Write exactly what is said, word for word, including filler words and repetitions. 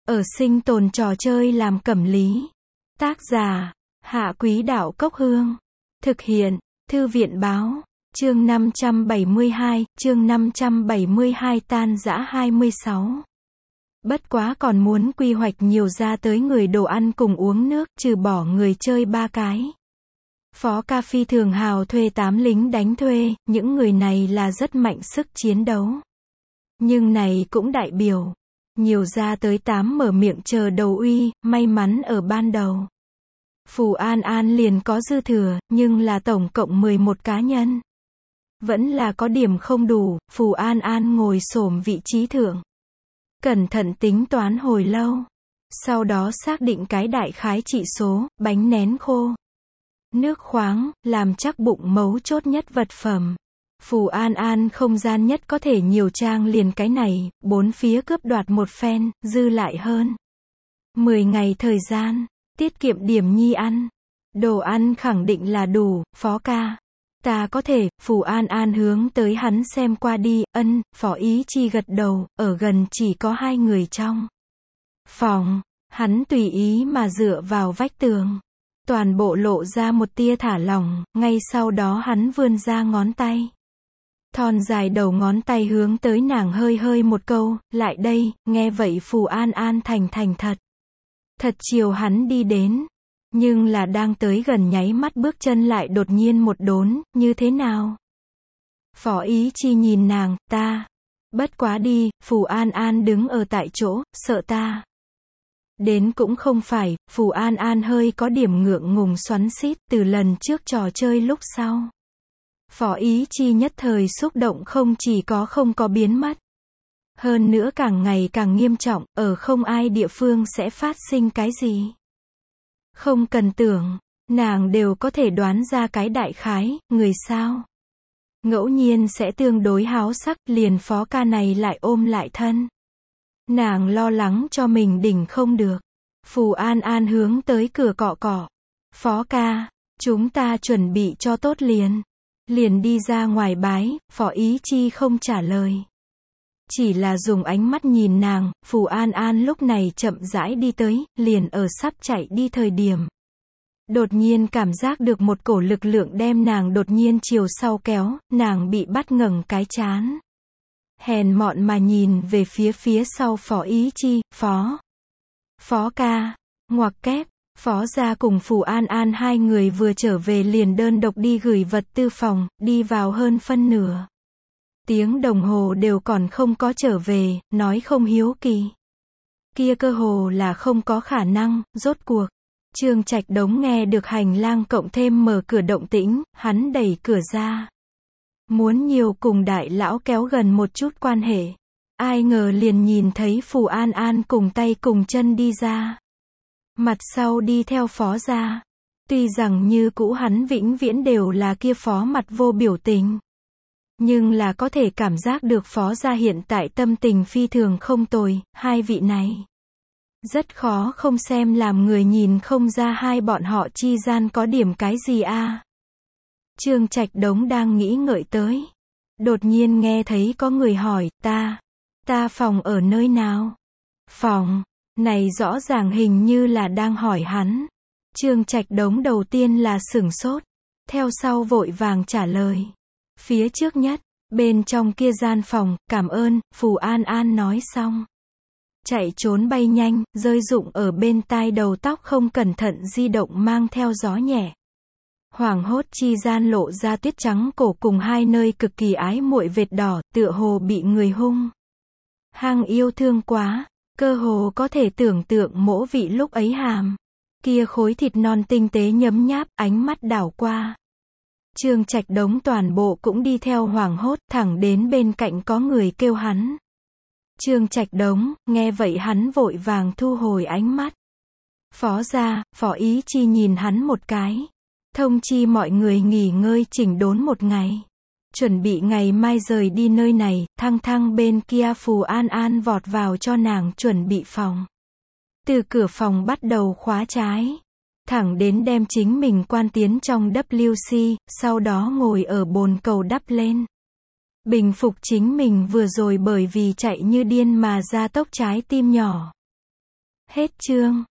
Ở sinh tồn trò chơi làm cẩm lý. Tác giả, Hạ Quý Đạo Cốc Hương. Thực hiện, Thư viện báo. Chương năm trăm bảy mươi hai, chương năm trăm bảy mươi hai tan rã hai mươi sáu. Bất quá còn muốn quy hoạch nhiều ra tới người đồ ăn cùng uống nước, trừ bỏ người chơi ba cái. Phó Ca phi thường hào thuê tám lính đánh thuê, những người này là rất mạnh sức chiến đấu. Nhưng này cũng đại biểu, nhiều ra tới tám mở miệng chờ đầu uy, may mắn ở ban đầu. Phù An An liền có dư thừa, nhưng là tổng cộng mười một cá nhân. Vẫn là có điểm không đủ, Phù An An ngồi xổm vị trí thượng. Cẩn thận tính toán hồi lâu. Sau đó xác định cái đại khái trị số, bánh nén khô, nước khoáng, làm chắc bụng mấu chốt nhất vật phẩm. Phù An An không gian nhất có thể nhiều trang liền cái này, bốn phía cướp đoạt một phen, dư lại hơn mười ngày thời gian, tiết kiệm điểm nhi ăn. Đồ ăn khẳng định là đủ, Phó Ca. Ta có thể, Phù An An hướng tới hắn xem qua đi, ân, Phó Ý Chi gật đầu, ở gần chỉ có hai người trong phòng, hắn tùy ý mà dựa vào vách tường. Toàn bộ lộ ra một tia thả lỏng, ngay sau đó hắn vươn ra ngón tay. Thon dài đầu ngón tay hướng tới nàng hơi hơi một câu, lại đây, nghe vậy Phù An An thành thành thật. Thật chiều hắn đi đến. Nhưng là đang tới gần nháy mắt bước chân lại đột nhiên một đốn, như thế nào? Phó Ý Chi nhìn nàng, ta. Bất quá đi, Phù An An đứng ở tại chỗ, sợ ta. Đến cũng không phải, Phù An An hơi có điểm ngượng ngùng xoắn xít từ lần trước trò chơi lúc sau. Phó Ý Chi nhất thời xúc động không chỉ có không có biến mất. Hơn nữa càng ngày càng nghiêm trọng, ở không ai địa phương sẽ phát sinh cái gì. Không cần tưởng, nàng đều có thể đoán ra cái đại khái, người sao. Ngẫu nhiên sẽ tương đối háo sắc, liền Phó Ca này lại ôm lại thân. Nàng lo lắng cho mình đỉnh không được. Phù An An hướng tới cửa cọ cọ. Phó Ca, chúng ta chuẩn bị cho tốt liền. Liền đi ra ngoài bái, Phó Ý Chi không trả lời. Chỉ là dùng ánh mắt nhìn nàng, Phù An An lúc này chậm rãi đi tới, liền ở sắp chạy đi thời điểm. Đột nhiên cảm giác được một cổ lực lượng đem nàng đột nhiên chiều sau kéo, nàng bị bắt ngẩng cái trán. Hèn mọn mà nhìn về phía phía sau Phó Ý Chi, Phó. Phó Ca, ngoặc kép, Phó gia cùng Phù An An hai người vừa trở về liền đơn độc đi gửi vật tư phòng, đi vào hơn phân nửa tiếng đồng hồ đều còn không có trở về, nói không hiếu kỳ. Kia cơ hồ là không có khả năng, rốt cuộc. Trương Trạch Đống nghe được hành lang cộng thêm mở cửa động tĩnh, hắn đẩy cửa ra. Muốn nhiều cùng đại lão kéo gần một chút quan hệ. Ai ngờ liền nhìn thấy Phù An An cùng tay cùng chân đi ra. Mặt sau đi theo Phó gia. Tuy rằng như cũ hắn vĩnh viễn đều là kia Phó mặt vô biểu tình. Nhưng là có thể cảm giác được Phó gia hiện tại tâm tình phi thường không tồi, hai vị này. Rất khó không xem làm người nhìn không ra hai bọn họ chi gian có điểm cái gì a. À. Trương Trạch Đống đang nghĩ ngợi tới. Đột nhiên nghe thấy có người hỏi, ta, ta phòng ở nơi nào? Phòng, này rõ ràng hình như là đang hỏi hắn. Trương Trạch Đống đầu tiên là sửng sốt, theo sau vội vàng trả lời. Phía trước nhất, bên trong kia gian phòng, cảm ơn, Phù An An nói xong. Chạy trốn bay nhanh, rơi rụng ở bên tai đầu tóc không cẩn thận di động mang theo gió nhẹ. Hoảng hốt chi gian lộ ra tuyết trắng cổ cùng hai nơi cực kỳ ái muội vệt đỏ, tựa hồ bị người hung hăng yêu thương quá, cơ hồ có thể tưởng tượng mỗ vị lúc ấy hàm. Kia khối thịt non tinh tế nhấm nháp, ánh mắt đảo qua. Trương Trạch Đống toàn bộ cũng đi theo hoảng hốt, thẳng đến bên cạnh có người kêu hắn. Trương Trạch Đống, nghe vậy hắn vội vàng thu hồi ánh mắt. Phó gia, Phó Ý Chi nhìn hắn một cái. Thông chi mọi người nghỉ ngơi chỉnh đốn một ngày. Chuẩn bị ngày mai rời đi nơi này, thăng thăng bên kia Phù An An vọt vào cho nàng chuẩn bị phòng. Từ cửa phòng bắt đầu khóa trái. Thẳng đến đem chính mình quan tiến trong W C, sau đó ngồi ở bồn cầu đắp lên. Bình phục chính mình vừa rồi bởi vì chạy như điên mà ra tốc trái tim nhỏ. Hết chương.